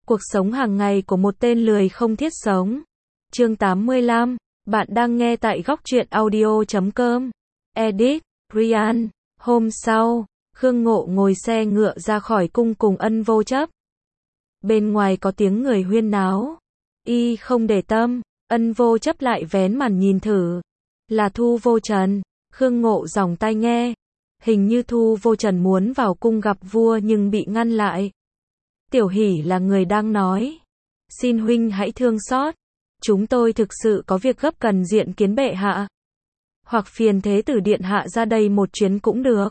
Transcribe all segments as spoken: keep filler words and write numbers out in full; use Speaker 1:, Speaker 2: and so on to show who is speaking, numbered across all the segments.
Speaker 1: Cuộc sống hàng ngày của một tên lười không thiết sống. Chương tám mươi lăm. Bạn đang nghe tại góc truyện audio chấm com. Edit, Ryan. Hôm sau, Khương Ngộ ngồi xe ngựa ra khỏi cung cùng Ân Vô Chấp. Bên ngoài có tiếng người huyên náo. Y không để tâm, Ân Vô Chấp lại vén màn nhìn thử. Là Thu Vô Trần. Khương Ngộ giòng tai nghe. Hình như Thu Vô Trần muốn vào cung gặp vua nhưng bị ngăn lại. Tiểu Hỷ là người đang nói. Xin huynh hãy thương xót. Chúng tôi thực sự có việc gấp cần diện kiến bệ hạ. Hoặc phiền thế tử điện hạ ra đây một chuyến cũng được.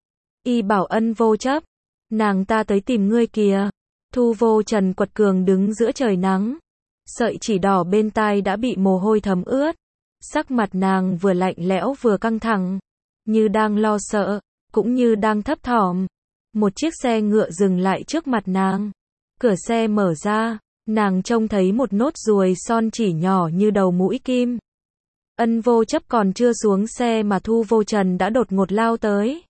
Speaker 1: Y bảo Ân Vô Chấp. Nàng ta tới tìm ngươi kìa. Thu Vô Trần quật cường đứng giữa trời nắng. Sợi chỉ đỏ bên tai đã bị mồ hôi thấm ướt. Sắc mặt nàng vừa lạnh lẽo vừa căng thẳng. Như đang lo sợ, cũng như đang thấp thỏm. Một chiếc xe ngựa dừng lại trước mặt nàng. Cửa xe mở ra, nàng trông thấy một nốt ruồi son chỉ nhỏ như đầu mũi kim. Ân Vô Chấp còn chưa xuống xe mà Thu Vô Trần đã đột ngột lao tới.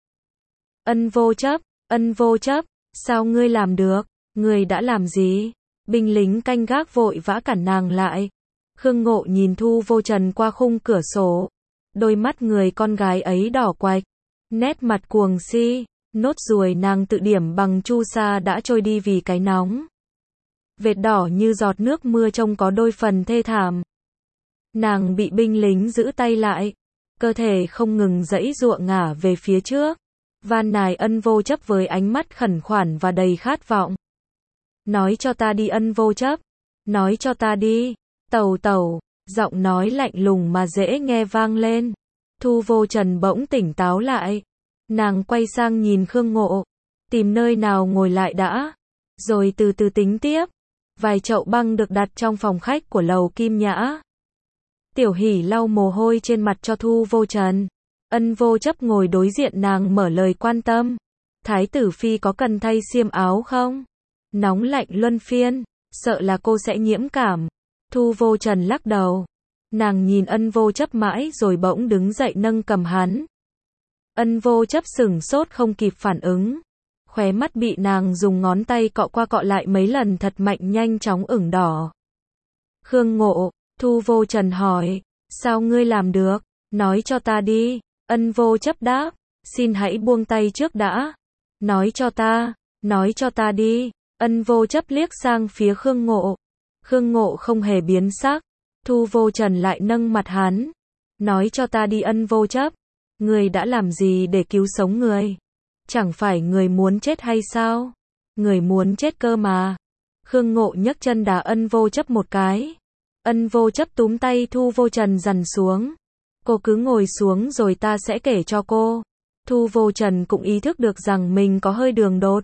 Speaker 1: Ân Vô Chấp, Ân Vô Chấp, sao ngươi làm được? Ngươi đã làm gì? Binh lính canh gác vội vã cản nàng lại. Khương Ngộ nhìn Thu Vô Trần qua khung cửa sổ. Đôi mắt người con gái ấy đỏ quạch. Nét mặt cuồng si. Nốt ruồi nàng tự điểm bằng chu sa đã trôi đi vì cái nóng. Vệt đỏ như giọt nước mưa trông có đôi phần thê thảm. Nàng bị binh lính giữ tay lại. Cơ thể không ngừng giãy giụa ngả về phía trước. Van nài Ân Vô Chấp với ánh mắt khẩn khoản và đầy khát vọng. Nói cho ta đi Ân Vô Chấp. Nói cho ta đi. Tẩu tẩu. Giọng nói lạnh lùng mà dễ nghe vang lên. Thu Vô Trần bỗng tỉnh táo lại. Nàng quay sang nhìn Khương Ngộ. Tìm nơi nào ngồi lại đã. Rồi từ từ tính tiếp. Vài chậu băng được đặt trong phòng khách của lầu Kim Nhã. Tiểu Hỷ lau mồ hôi trên mặt cho Thu Vô Trần. Ân Vô Chấp ngồi đối diện nàng mở lời quan tâm. Thái tử phi có cần thay xiêm áo không? Nóng lạnh luân phiên. Sợ là cô sẽ nhiễm cảm. Thu Vô Trần lắc đầu. Nàng nhìn Ân Vô Chấp mãi rồi bỗng đứng dậy nâng cầm hắn. Ân Vô Chấp sửng sốt không kịp phản ứng. Khóe mắt bị nàng dùng ngón tay cọ qua cọ lại mấy lần thật mạnh nhanh chóng ửng đỏ. Khương Ngộ, Thu Vô Trần hỏi, sao ngươi làm được? Nói cho ta đi. Ân Vô Chấp đáp, xin hãy buông tay trước đã. Nói cho ta, nói cho ta đi. Ân Vô Chấp liếc sang phía Khương Ngộ. Khương Ngộ không hề biến sắc. Thu Vô Trần lại nâng mặt hắn. Nói cho ta đi Ân Vô Chấp. Người đã làm gì để cứu sống người? Chẳng phải người muốn chết hay sao? Người muốn chết cơ mà. Khương Ngộ nhấc chân đá Ân Vô Chấp một cái. Ân Vô Chấp túm tay Thu Vô Trần dằn xuống. Cô cứ ngồi xuống rồi ta sẽ kể cho cô. Thu Vô Trần cũng ý thức được rằng mình có hơi đường đột.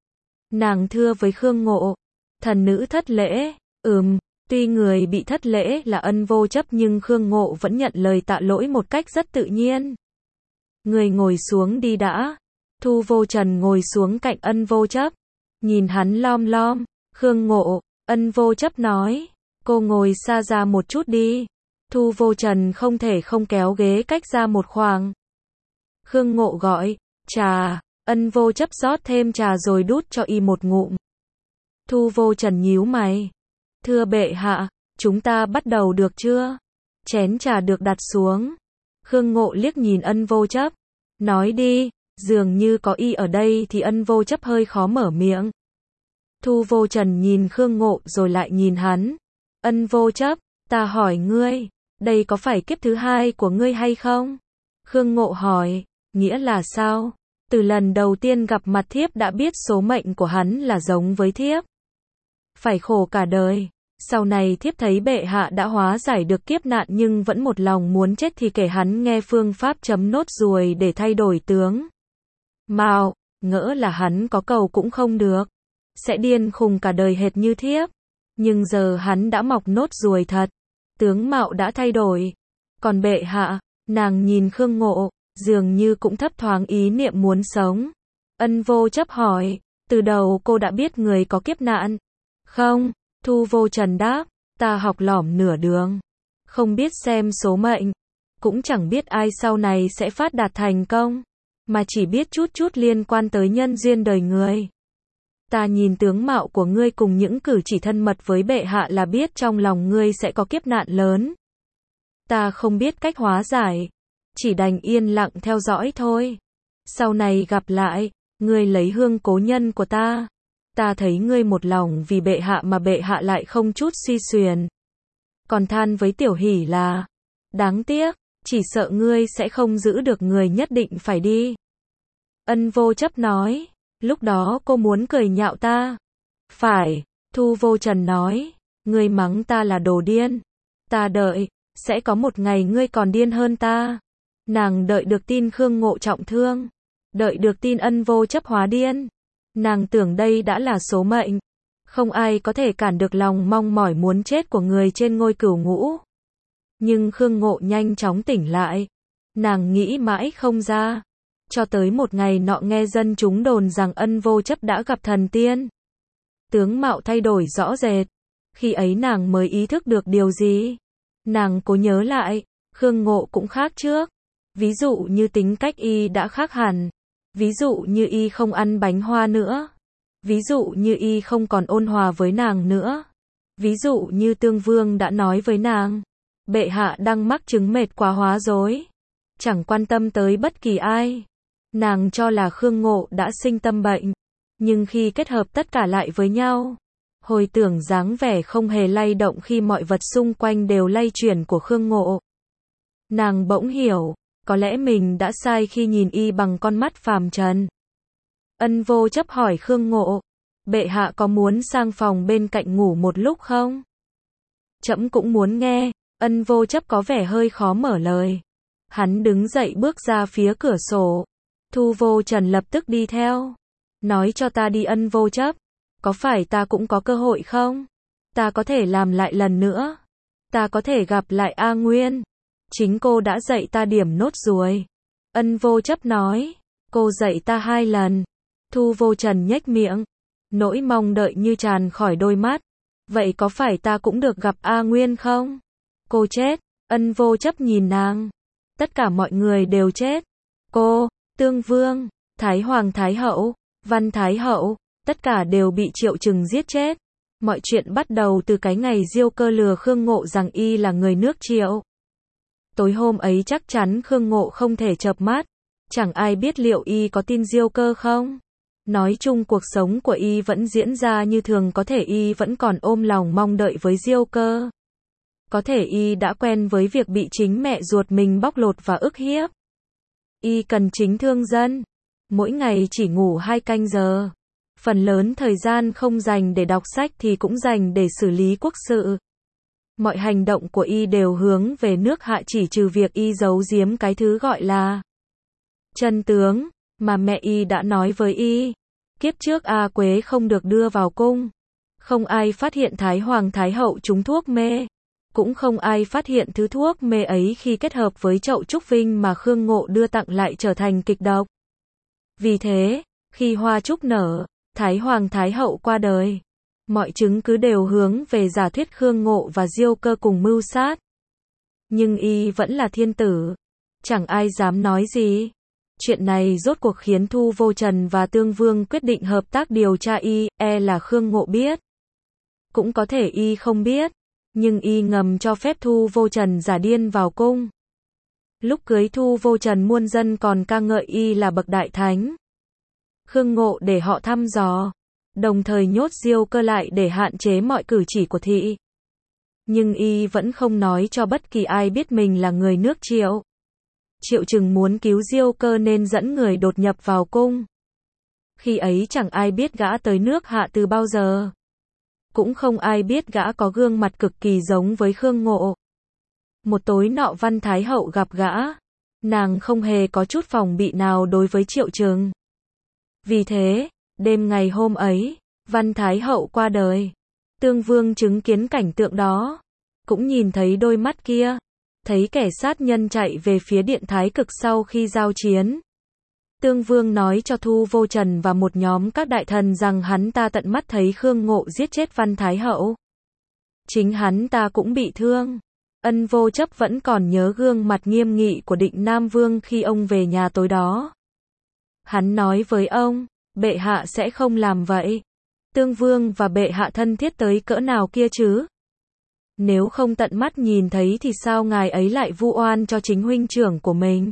Speaker 1: Nàng thưa với Khương Ngộ. Thần nữ thất lễ. Ừm. Tuy người bị thất lễ là Ân Vô Chấp nhưng Khương Ngộ vẫn nhận lời tạ lỗi một cách rất tự nhiên. Người ngồi xuống đi đã. Thu Vô Trần ngồi xuống cạnh Ân Vô Chấp. Nhìn hắn lom lom. Khương Ngộ, Ân Vô Chấp nói. Cô ngồi xa ra một chút đi. Thu Vô Trần không thể không kéo ghế cách ra một khoảng. Khương Ngộ gọi. Trà. Ân Vô Chấp rót thêm trà rồi đút cho y một ngụm. Thu Vô Trần nhíu mày. Thưa bệ hạ, chúng ta bắt đầu được chưa? Chén trà được đặt xuống. Khương Ngộ liếc nhìn Ân Vô Chấp. Nói đi, dường như có y ở đây thì Ân Vô Chấp hơi khó mở miệng. Thu Vô Trần nhìn Khương Ngộ rồi lại nhìn hắn. Ân Vô Chấp, ta hỏi ngươi, đây có phải kiếp thứ hai của ngươi hay không? Khương Ngộ hỏi, nghĩa là sao? Từ lần đầu tiên gặp mặt thiếp đã biết số mệnh của hắn là giống với thiếp. Phải khổ cả đời. Sau này thiếp thấy bệ hạ đã hóa giải được kiếp nạn nhưng vẫn một lòng muốn chết thì kể hắn nghe phương pháp chấm nốt ruồi để thay đổi tướng mạo, ngỡ là hắn có cầu cũng không được. Sẽ điên khùng cả đời hệt như thiếp. Nhưng giờ hắn đã mọc nốt ruồi thật. Tướng mạo đã thay đổi. Còn bệ hạ, nàng nhìn Khương Ngộ, dường như cũng thấp thoáng ý niệm muốn sống. Ân Vô Chấp hỏi, từ đầu cô đã biết người có kiếp nạn? Không. Thu Vô Trần đáp, ta học lỏm nửa đường. Không biết xem số mệnh. Cũng chẳng biết ai sau này sẽ phát đạt thành công. Mà chỉ biết chút chút liên quan tới nhân duyên đời người. Ta nhìn tướng mạo của ngươi cùng những cử chỉ thân mật với bệ hạ là biết trong lòng ngươi sẽ có kiếp nạn lớn. Ta không biết cách hóa giải, chỉ đành yên lặng theo dõi thôi. Sau này gặp lại, ngươi lấy hương cố nhân của ta. Ta thấy ngươi một lòng vì bệ hạ mà bệ hạ lại không chút suy xuyển. Còn than với Tiểu Hỷ là, đáng tiếc, chỉ sợ ngươi sẽ không giữ được người nhất định phải đi. Ân Vô Chấp nói, lúc đó cô muốn cười nhạo ta. Phải, Thu Vô Trần nói, ngươi mắng ta là đồ điên. Ta đợi, sẽ có một ngày ngươi còn điên hơn ta. Nàng đợi được tin Khương Ngộ trọng thương, đợi được tin Ân Vô Chấp hóa điên. Nàng tưởng đây đã là số mệnh. Không ai có thể cản được lòng mong mỏi muốn chết của người trên ngôi cửu ngũ. Nhưng Khương Ngộ nhanh chóng tỉnh lại. Nàng nghĩ mãi không ra. Cho tới một ngày nọ nghe dân chúng đồn rằng Ân Vô Chấp đã gặp thần tiên. Tướng mạo thay đổi rõ rệt. Khi ấy nàng mới ý thức được điều gì. Nàng cố nhớ lại, Khương Ngộ cũng khác trước. Ví dụ như tính cách y đã khác hẳn. Ví dụ như y không ăn bánh hoa nữa. Ví dụ như y không còn ôn hòa với nàng nữa. Ví dụ như Tương Vương đã nói với nàng, bệ hạ đang mắc chứng mệt quá hóa rối, chẳng quan tâm tới bất kỳ ai. Nàng cho là Khương Ngộ đã sinh tâm bệnh, nhưng khi kết hợp tất cả lại với nhau, hồi tưởng dáng vẻ không hề lay động khi mọi vật xung quanh đều lay chuyển của Khương Ngộ. Nàng bỗng hiểu, có lẽ mình đã sai khi nhìn y bằng con mắt phàm trần. Ân Vô Chấp hỏi Khương Ngộ, bệ hạ có muốn sang phòng bên cạnh ngủ một lúc không? Trẫm cũng muốn nghe. Ân Vô Chấp có vẻ hơi khó mở lời. Hắn đứng dậy bước ra phía cửa sổ. Thu Vô Trần lập tức đi theo. Nói cho ta đi Ân Vô Chấp, có phải ta cũng có cơ hội không? Ta có thể làm lại lần nữa. Ta có thể gặp lại A Nguyên. Chính cô đã dạy ta điểm nốt ruồi. Ân Vô Chấp nói, cô dạy ta hai lần. Thu Vô Trần nhếch miệng, nỗi mong đợi như tràn khỏi đôi mắt. Vậy có phải ta cũng được gặp A Nguyên không? Cô chết. Ân Vô Chấp nhìn nàng. Tất cả mọi người đều chết. Cô, Tương Vương, Thái Hoàng Thái Hậu, Văn Thái Hậu, tất cả đều bị Triệu Trừng giết chết. Mọi chuyện bắt đầu từ cái ngày Diêu Cơ lừa Khương Ngộ rằng y là người nước Triệu. Tối hôm ấy chắc chắn Khương Ngộ không thể chợp mắt. Chẳng ai biết liệu y có tin Diêu Cơ không? Nói chung cuộc sống của y vẫn diễn ra như thường, có thể y vẫn còn ôm lòng mong đợi với Diêu Cơ. Có thể y đã quen với việc bị chính mẹ ruột mình bóc lột và ức hiếp. Y cần chính thương dân. Mỗi ngày chỉ ngủ hai canh giờ. Phần lớn thời gian không dành để đọc sách thì cũng dành để xử lý quốc sự. Mọi hành động của y đều hướng về nước Hạ, chỉ trừ việc y giấu giếm cái thứ gọi là chân tướng mà mẹ y đã nói với y. Kiếp trước A Quế không được đưa vào cung. Không ai phát hiện Thái Hoàng Thái Hậu trúng thuốc mê. Cũng không ai phát hiện thứ thuốc mê ấy khi kết hợp với chậu trúc vinh mà Khương Ngộ đưa tặng lại trở thành kịch độc. Vì thế, khi hoa trúc nở, Thái Hoàng Thái Hậu qua đời. Mọi chứng cứ đều hướng về giả thuyết Khương Ngộ và Diêu Cơ cùng mưu sát. Nhưng y vẫn là thiên tử. Chẳng ai dám nói gì. Chuyện này rốt cuộc khiến Thu Vô Trần và Tương Vương quyết định hợp tác điều tra y, e là Khương Ngộ biết. Cũng có thể y không biết. Nhưng y ngầm cho phép Thu Vô Trần giả điên vào cung. Lúc cưới Thu Vô Trần muôn dân còn ca ngợi y là bậc đại thánh. Khương Ngộ để họ thăm dò, đồng thời nhốt Diêu Cơ lại để hạn chế mọi cử chỉ của thị. Nhưng y vẫn không nói cho bất kỳ ai biết mình là người nước Triệu. Triệu Trừng muốn cứu Diêu Cơ nên dẫn người đột nhập vào cung. Khi ấy chẳng ai biết gã tới nước Hạ từ bao giờ. Cũng không ai biết gã có gương mặt cực kỳ giống với Khương Ngộ. Một tối nọ Văn Thái Hậu gặp gã. Nàng không hề có chút phòng bị nào đối với Triệu Trừng. Vì thế, đêm ngày hôm ấy, Văn Thái Hậu qua đời. Tương Vương chứng kiến cảnh tượng đó. Cũng nhìn thấy đôi mắt kia. Thấy kẻ sát nhân chạy về phía điện Thái Cực sau khi giao chiến. Tương Vương nói cho Thu Vô Trần và một nhóm các đại thần rằng hắn ta tận mắt thấy Khương Ngộ giết chết Văn Thái Hậu. Chính hắn ta cũng bị thương. Ân Vô Chấp vẫn còn nhớ gương mặt nghiêm nghị của Định Nam Vương khi ông về nhà tối đó. Hắn nói với ông, bệ hạ sẽ không làm vậy. Tương Vương và bệ hạ thân thiết tới cỡ nào kia chứ? Nếu không tận mắt nhìn thấy thì sao ngài ấy lại vu oan cho chính huynh trưởng của mình?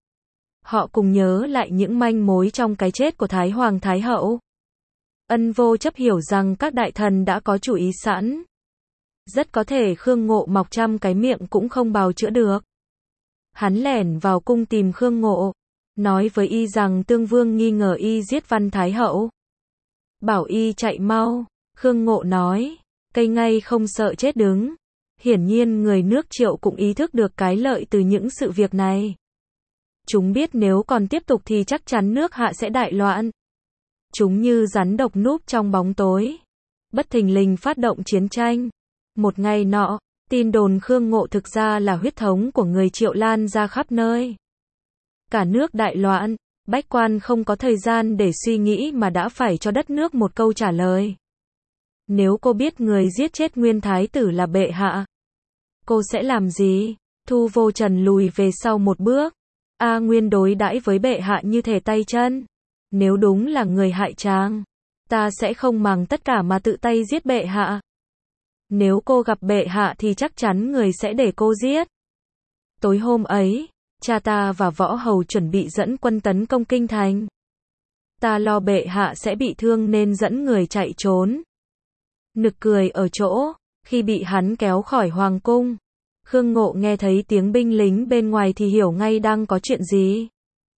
Speaker 1: Họ cùng nhớ lại những manh mối trong cái chết của Thái Hoàng Thái Hậu. Ân Vô Chấp hiểu rằng các đại thần đã có chủ ý sẵn. Rất có thể Khương Ngộ mọc trăm cái miệng cũng không bào chữa được. Hắn lẻn vào cung tìm Khương Ngộ, nói với y rằng Tương Vương nghi ngờ y giết Văn Thái Hậu. Bảo y chạy mau. Khương Ngộ nói, cây ngay không sợ chết đứng. Hiển nhiên người nước Triệu cũng ý thức được cái lợi từ những sự việc này. Chúng biết nếu còn tiếp tục thì chắc chắn nước Hạ sẽ đại loạn. Chúng như rắn độc núp trong bóng tối, bất thình lình phát động chiến tranh. Một ngày nọ, tin đồn Khương Ngộ thực ra là huyết thống của người Triệu lan ra khắp nơi. Cả nước đại loạn, bách quan không có thời gian để suy nghĩ mà đã phải cho đất nước một câu trả lời. Nếu cô biết người giết chết nguyên thái tử là bệ hạ, cô sẽ làm gì? Thu Vô Trần lùi về sau một bước. A Nguyên đối đãi với bệ hạ như thể tay chân. Nếu đúng là người hại chàng, ta sẽ không màng tất cả mà tự tay giết bệ hạ. Nếu cô gặp bệ hạ thì chắc chắn người sẽ để cô giết. Tối hôm ấy, cha ta và võ hầu chuẩn bị dẫn quân tấn công kinh thành. Ta lo bệ hạ sẽ bị thương nên dẫn người chạy trốn. Nực cười ở chỗ, khi bị hắn kéo khỏi hoàng cung, Khương Ngộ nghe thấy tiếng binh lính bên ngoài thì hiểu ngay đang có chuyện gì.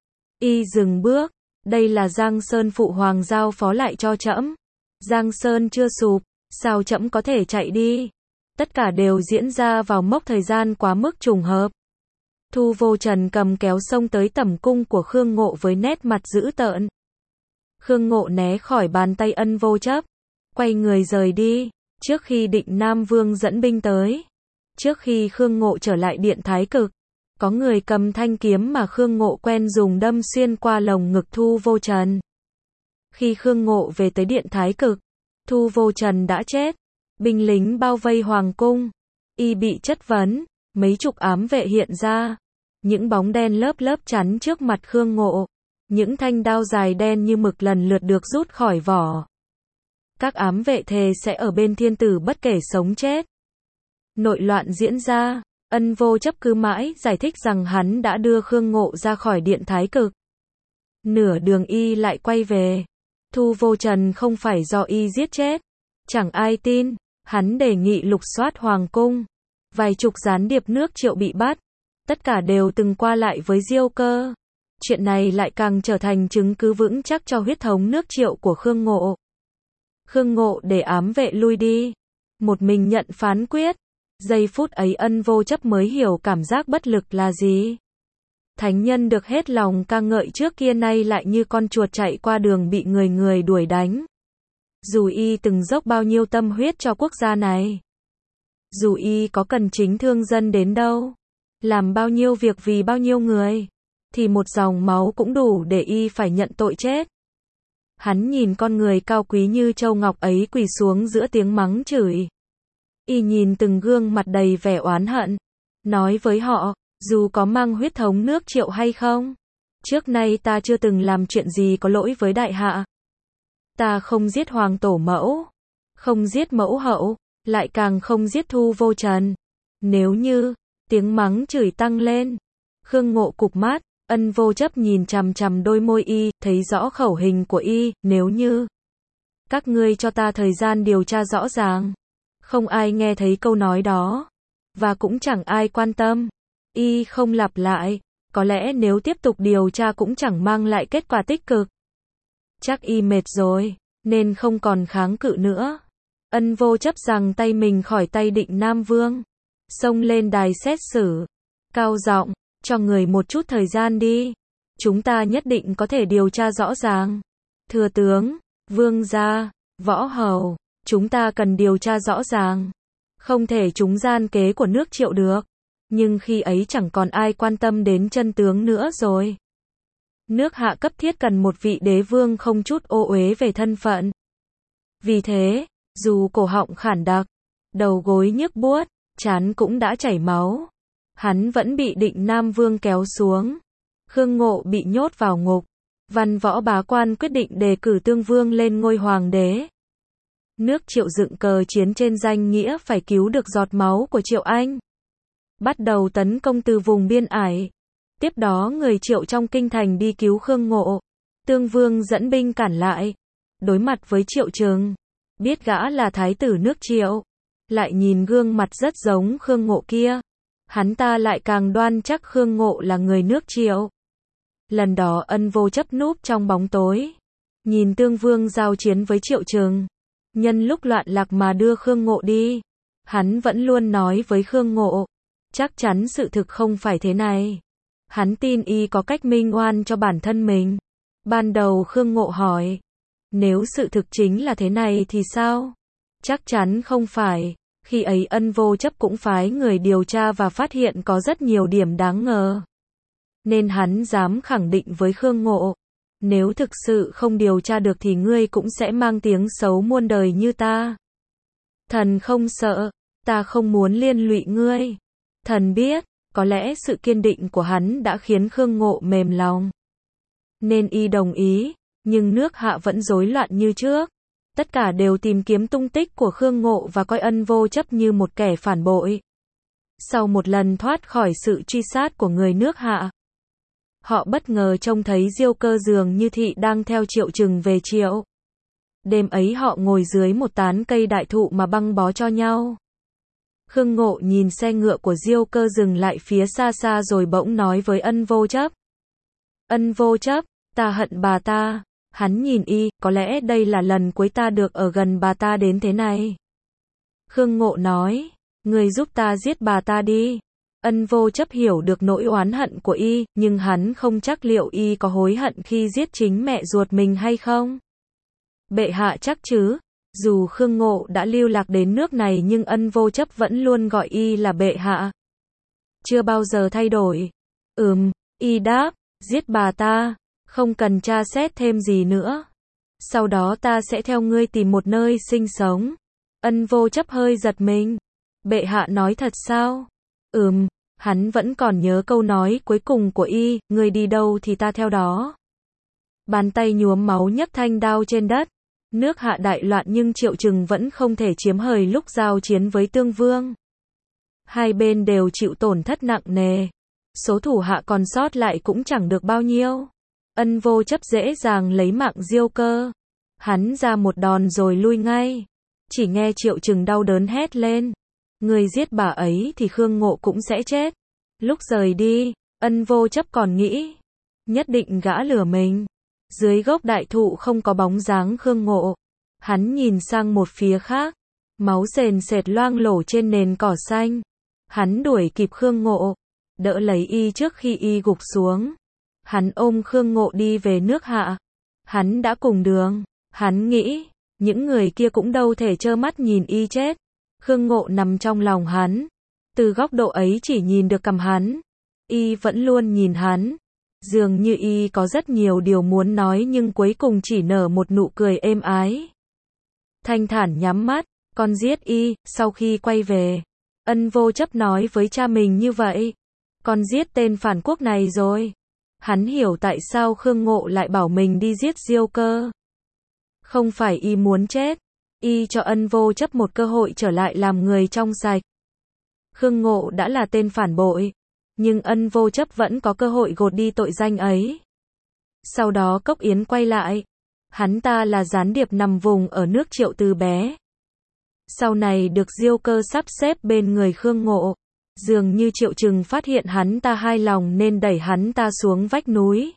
Speaker 1: Y dừng bước, đây là Giang Sơn phụ hoàng giao phó lại cho trẫm. Giang Sơn chưa sụp, sao trẫm có thể chạy đi? Tất cả đều diễn ra vào mốc thời gian quá mức trùng hợp. Thu Vô Trần cầm kéo xông tới tẩm cung của Khương Ngộ với nét mặt dữ tợn. Khương Ngộ né khỏi bàn tay Ân Vô Chấp, quay người rời đi, trước khi Định Nam Vương dẫn binh tới. Trước khi Khương Ngộ trở lại điện Thái Cực, có người cầm thanh kiếm mà Khương Ngộ quen dùng đâm xuyên qua lồng ngực Thu Vô Trần. Khi Khương Ngộ về tới điện Thái Cực, Thu Vô Trần đã chết. Binh lính bao vây hoàng cung, y bị chất vấn, mấy chục ám vệ hiện ra. Những bóng đen lớp lớp chắn trước mặt Khương Ngộ. Những thanh đao dài đen như mực lần lượt được rút khỏi vỏ. Các ám vệ thề sẽ ở bên thiên tử bất kể sống chết. Nội loạn diễn ra, Ân Vô Chấp cứ mãi giải thích rằng hắn đã đưa Khương Ngộ ra khỏi điện Thái Cực. Nửa đường y lại quay về. Thu Vô Trần không phải do y giết chết. Chẳng ai tin, hắn đề nghị lục soát hoàng cung. Vài chục gián điệp nước Triệu bị bắt. Tất cả đều từng qua lại với Diêu Cơ. Chuyện này lại càng trở thành chứng cứ vững chắc cho huyết thống nước Triệu của Khương Ngộ. Khương Ngộ để ám vệ lui đi, một mình nhận phán quyết. Giây phút ấy Ân Vô Chấp mới hiểu cảm giác bất lực là gì. Thánh nhân được hết lòng ca ngợi trước kia nay lại như con chuột chạy qua đường bị người người đuổi đánh. Dù y từng dốc bao nhiêu tâm huyết cho quốc gia này, dù y có cần chính thương dân đến đâu, làm bao nhiêu việc vì bao nhiêu người, thì một dòng máu cũng đủ để y phải nhận tội chết. Hắn nhìn con người cao quý như châu ngọc ấy quỳ xuống giữa tiếng mắng chửi. Y nhìn từng gương mặt đầy vẻ oán hận, nói với họ, dù có mang huyết thống nước Triệu hay không, trước nay ta chưa từng làm chuyện gì có lỗi với đại hạ. Ta không giết hoàng tổ mẫu, không giết mẫu hậu, lại càng không giết Thu Vô Trần. Nếu như, tiếng mắng chửi tăng lên, Khương Ngộ cụp mắt, Ân Vô Chấp nhìn chằm chằm đôi môi y, thấy rõ khẩu hình của y, nếu như các ngươi cho ta thời gian điều tra rõ ràng. Không ai nghe thấy câu nói đó, và cũng chẳng ai quan tâm. Y không lặp lại, có lẽ nếu tiếp tục điều tra cũng chẳng mang lại kết quả tích cực. Chắc y mệt rồi, nên không còn kháng cự nữa. Ân Vô Chấp giằng tay mình khỏi tay Định Nam Vương, xông lên đài xét xử, cao giọng, cho người một chút thời gian đi. Chúng ta nhất định có thể điều tra rõ ràng. Thừa tướng, vương gia, võ hầu, chúng ta cần điều tra rõ ràng. Không thể trúng gian kế của nước Triệu được. Nhưng khi ấy chẳng còn ai quan tâm đến chân tướng nữa rồi. Nước Hạ cấp thiết cần một vị đế vương không chút ô uế về thân phận. Vì thế, dù cổ họng khản đặc, đầu gối nhức buốt, trán cũng đã chảy máu, hắn vẫn bị Định Nam Vương kéo xuống. Khương Ngộ bị nhốt vào ngục. Văn võ bá quan quyết định đề cử Tương Vương lên ngôi hoàng đế. Nước Triệu dựng cờ chiến trên danh nghĩa phải cứu được giọt máu của Triệu Anh. Bắt đầu tấn công từ vùng biên ải. Tiếp đó người Triệu trong kinh thành đi cứu Khương Ngộ. Tương Vương dẫn binh cản lại. Đối mặt với Triệu Trừng. Biết gã là thái tử nước Triệu. Lại nhìn gương mặt rất giống Khương Ngộ kia. Hắn ta lại càng đoan chắc Khương Ngộ là người nước Triệu. Lần đó Ân Vô Chấp núp trong bóng tối. Nhìn Tương Vương giao chiến với Triệu Trừng. Nhân lúc loạn lạc mà đưa Khương Ngộ đi. Hắn vẫn luôn nói với Khương Ngộ. Chắc chắn sự thực không phải thế này. Hắn tin y có cách minh oan cho bản thân mình. Ban đầu Khương Ngộ hỏi. Nếu sự thực chính là thế này thì sao? Chắc chắn không phải. Khi ấy Ân Vô Chấp cũng phái người điều tra và phát hiện có rất nhiều điểm đáng ngờ. Nên hắn dám khẳng định với Khương Ngộ. Nếu thực sự không điều tra được thì ngươi cũng sẽ mang tiếng xấu muôn đời như ta. Thần không sợ. Ta không muốn liên lụy ngươi. Thần biết. Có lẽ sự kiên định của hắn đã khiến Khương Ngộ mềm lòng. Nên y đồng ý. Nhưng nước Hạ vẫn rối loạn như trước. Tất cả đều tìm kiếm tung tích của Khương Ngộ và coi Ân Vô Chấp như một kẻ phản bội. Sau một lần thoát khỏi sự truy sát của người nước Hạ, họ bất ngờ trông thấy Diêu Cơ dường như thị đang theo Triệu Trừng về Triệu. Đêm ấy họ ngồi dưới một tán cây đại thụ mà băng bó cho nhau. Khương Ngộ nhìn xe ngựa của Diêu Cơ dừng lại phía xa xa rồi bỗng nói với Ân Vô Chấp. Ân Vô Chấp, ta hận bà ta. Hắn nhìn y, có lẽ đây là lần cuối ta được ở gần bà ta đến thế này. Khương Ngộ nói, người giúp ta giết bà ta đi. Ân Vô Chấp hiểu được nỗi oán hận của y, nhưng hắn không chắc liệu y có hối hận khi giết chính mẹ ruột mình hay không. Bệ hạ chắc chứ. Dù Khương Ngộ đã lưu lạc đến nước này nhưng Ân Vô Chấp vẫn luôn gọi y là bệ hạ. Chưa bao giờ thay đổi. Ừm, y đáp, giết bà ta. Không cần tra xét thêm gì nữa. Sau đó ta sẽ theo ngươi tìm một nơi sinh sống. Ân Vô Chấp hơi giật mình. Bệ hạ nói thật sao? Ừm, hắn vẫn còn nhớ câu nói cuối cùng của y, ngươi đi đâu thì ta theo đó. Bàn tay nhuốm máu nhấc thanh đao trên đất. Nước Hạ đại loạn nhưng Triệu Trừng vẫn không thể chiếm hời lúc giao chiến với Tương Vương. Hai bên đều chịu tổn thất nặng nề. Số thủ hạ còn sót lại cũng chẳng được bao nhiêu. Ân Vô Chấp dễ dàng lấy mạng Diêu Cơ. Hắn ra một đòn rồi lui ngay. Chỉ nghe Triệu Trừng đau đớn hét lên. Người giết bà ấy thì Khương Ngộ cũng sẽ chết. Lúc rời đi, Ân Vô Chấp còn nghĩ. Nhất định gã lừa mình. Dưới gốc đại thụ không có bóng dáng Khương Ngộ. Hắn nhìn sang một phía khác. Máu sền sệt loang lổ trên nền cỏ xanh. Hắn đuổi kịp Khương Ngộ. Đỡ lấy y trước khi y gục xuống. Hắn ôm Khương Ngộ đi về nước Hạ. Hắn đã cùng đường. Hắn nghĩ, những người kia cũng đâu thể trơ mắt nhìn y chết. Khương Ngộ nằm trong lòng hắn. Từ góc độ ấy chỉ nhìn được cằm hắn. Y vẫn luôn nhìn hắn. Dường như y có rất nhiều điều muốn nói nhưng cuối cùng chỉ nở một nụ cười êm ái. Thanh thản nhắm mắt, con giết y, sau khi quay về. Ân Vô Chấp nói với cha mình như vậy. Con giết tên phản quốc này rồi. Hắn hiểu tại sao Khương Ngộ lại bảo mình đi giết Diêu Cơ. Không phải y muốn chết. Y cho Ân Vô Chấp một cơ hội trở lại làm người trong sạch. Khương Ngộ đã là tên phản bội. Nhưng Ân Vô Chấp vẫn có cơ hội gột đi tội danh ấy. Sau đó Cốc Yến quay lại. Hắn ta là gián điệp nằm vùng ở nước Triệu từ bé. Sau này được Diêu Cơ sắp xếp bên người Khương Ngộ. Dường như Triệu Trừng phát hiện hắn ta hài lòng nên đẩy hắn ta xuống vách núi.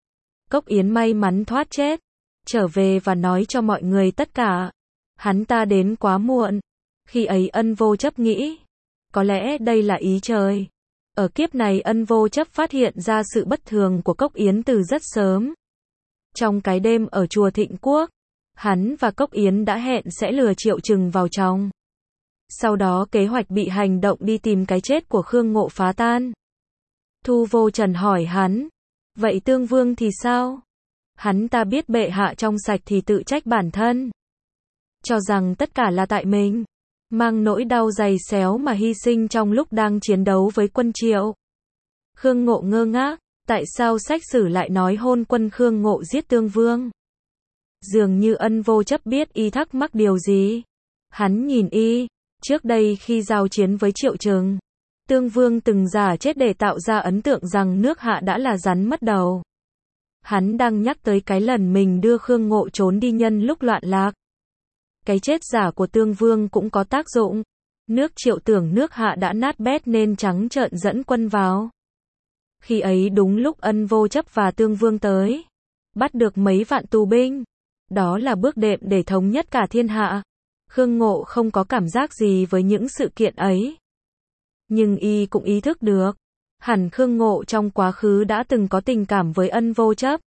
Speaker 1: Cốc Yến may mắn thoát chết. Trở về và nói cho mọi người tất cả. Hắn ta đến quá muộn. Khi ấy Ân Vô Chấp nghĩ. Có lẽ đây là ý trời. Ở kiếp này Ân Vô Chấp phát hiện ra sự bất thường của Cốc Yến từ rất sớm. Trong cái đêm ở chùa Thịnh Quốc, hắn và Cốc Yến đã hẹn sẽ lừa Triệu Trừng vào trong. Sau đó kế hoạch bị hành động đi tìm cái chết của Khương Ngộ phá tan. Thu Vô Trần hỏi hắn, vậy Tương Vương thì sao? Hắn ta biết bệ hạ trong sạch thì tự trách bản thân. Cho rằng tất cả là tại mình. Mang nỗi đau dày xéo mà hy sinh trong lúc đang chiến đấu với quân Triệu. Khương Ngộ ngơ ngác, tại sao sách sử lại nói hôn quân Khương Ngộ giết Tương Vương? Dường như Ân Vô Chấp biết y thắc mắc điều gì. Hắn nhìn y, trước đây khi giao chiến với Triệu Trừng, Tương Vương từng giả chết để tạo ra ấn tượng rằng nước Hạ đã là rắn mất đầu. Hắn đang nhắc tới cái lần mình đưa Khương Ngộ trốn đi nhân lúc loạn lạc. Cái chết giả của Tương Vương cũng có tác dụng. Nước Triệu tưởng nước Hạ đã nát bét nên trắng trợn dẫn quân vào. Khi ấy đúng lúc Ân Vô Chấp và Tương Vương tới, bắt được mấy vạn tù binh. Đó là bước đệm để thống nhất cả thiên hạ. Khương Ngộ không có cảm giác gì với những sự kiện ấy. Nhưng y cũng ý thức được, hẳn Khương Ngộ trong quá khứ đã từng có tình cảm với Ân Vô Chấp.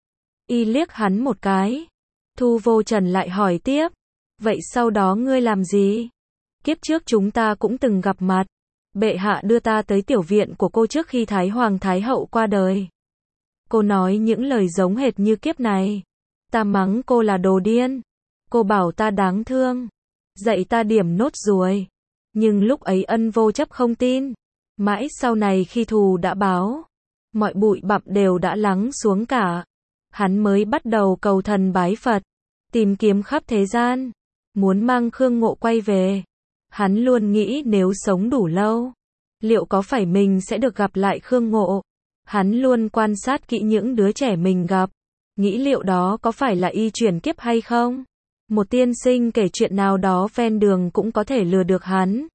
Speaker 1: Y liếc hắn một cái. Thu Vô Trần lại hỏi tiếp, vậy sau đó ngươi làm gì? Kiếp trước chúng ta cũng từng gặp mặt. Bệ hạ đưa ta tới tiểu viện của cô trước khi Thái Hoàng Thái Hậu qua đời. Cô nói những lời giống hệt như kiếp này. Ta mắng cô là đồ điên. Cô bảo ta đáng thương. Dạy ta điểm nốt ruồi. Nhưng lúc ấy Ân Vô Chấp không tin. Mãi sau này khi thù đã báo, mọi bụi bặm đều đã lắng xuống cả. Hắn mới bắt đầu cầu thần bái Phật, tìm kiếm khắp thế gian, muốn mang Khương Ngộ quay về. Hắn luôn nghĩ nếu sống đủ lâu, liệu có phải mình sẽ được gặp lại Khương Ngộ. Hắn luôn quan sát kỹ những đứa trẻ mình gặp, nghĩ liệu đó có phải là y chuyển kiếp hay không. Một tiên sinh kể chuyện nào đó ven đường cũng có thể lừa được hắn.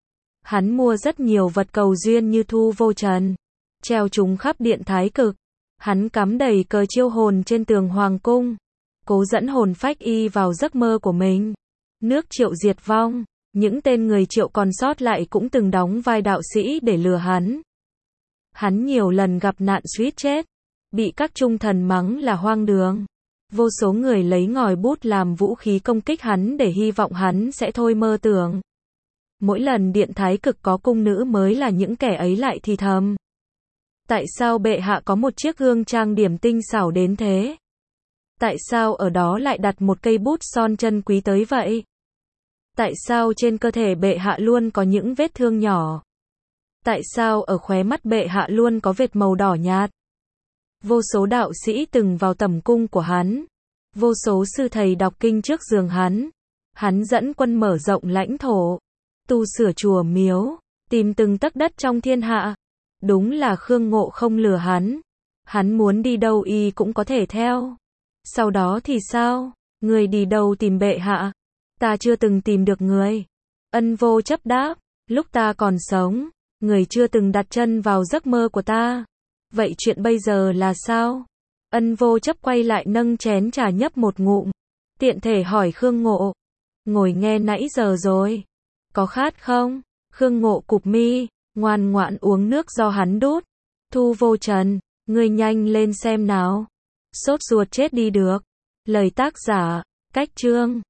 Speaker 1: Hắn mua rất nhiều vật cầu duyên như Thu Vô Trần, treo chúng khắp điện Thái Cực. Hắn cắm đầy cờ chiêu hồn trên tường hoàng cung, cố dẫn hồn phách y vào giấc mơ của mình. Nước Triệu diệt vong, những tên người Triệu còn sót lại cũng từng đóng vai đạo sĩ để lừa hắn. Hắn nhiều lần gặp nạn suýt chết, bị các trung thần mắng là hoang đường. Vô số người lấy ngòi bút làm vũ khí công kích hắn để hy vọng hắn sẽ thôi mơ tưởng. Mỗi lần điện Thái Cực có cung nữ mới là những kẻ ấy lại thì thầm. Tại sao bệ hạ có một chiếc gương trang điểm tinh xảo đến thế? Tại sao ở đó lại đặt một cây bút son chân quý tới vậy? Tại sao trên cơ thể bệ hạ luôn có những vết thương nhỏ? Tại sao ở khóe mắt bệ hạ luôn có vệt màu đỏ nhạt? Vô số đạo sĩ từng vào tẩm cung của hắn. Vô số sư thầy đọc kinh trước giường hắn. Hắn dẫn quân mở rộng lãnh thổ, tu sửa chùa miếu, tìm từng tấc đất trong thiên hạ. Đúng là Khương Ngộ không lừa hắn. Hắn muốn đi đâu y cũng có thể theo. Sau đó thì sao? Người đi đâu tìm bệ hạ? Ta chưa từng tìm được người. Ân Vô Chấp đáp, lúc ta còn sống, người chưa từng đặt chân vào giấc mơ của ta. Vậy chuyện bây giờ là sao? Ân Vô Chấp quay lại nâng chén trà nhấp một ngụm, tiện thể hỏi Khương Ngộ. Ngồi nghe nãy giờ rồi, có khát không? Khương Ngộ cụp mi, ngoan ngoãn uống nước do hắn đút. Thu Vô Trần, ngươi nhanh lên xem nào. Sốt ruột chết đi được. Lời tác giả, Cách Chương.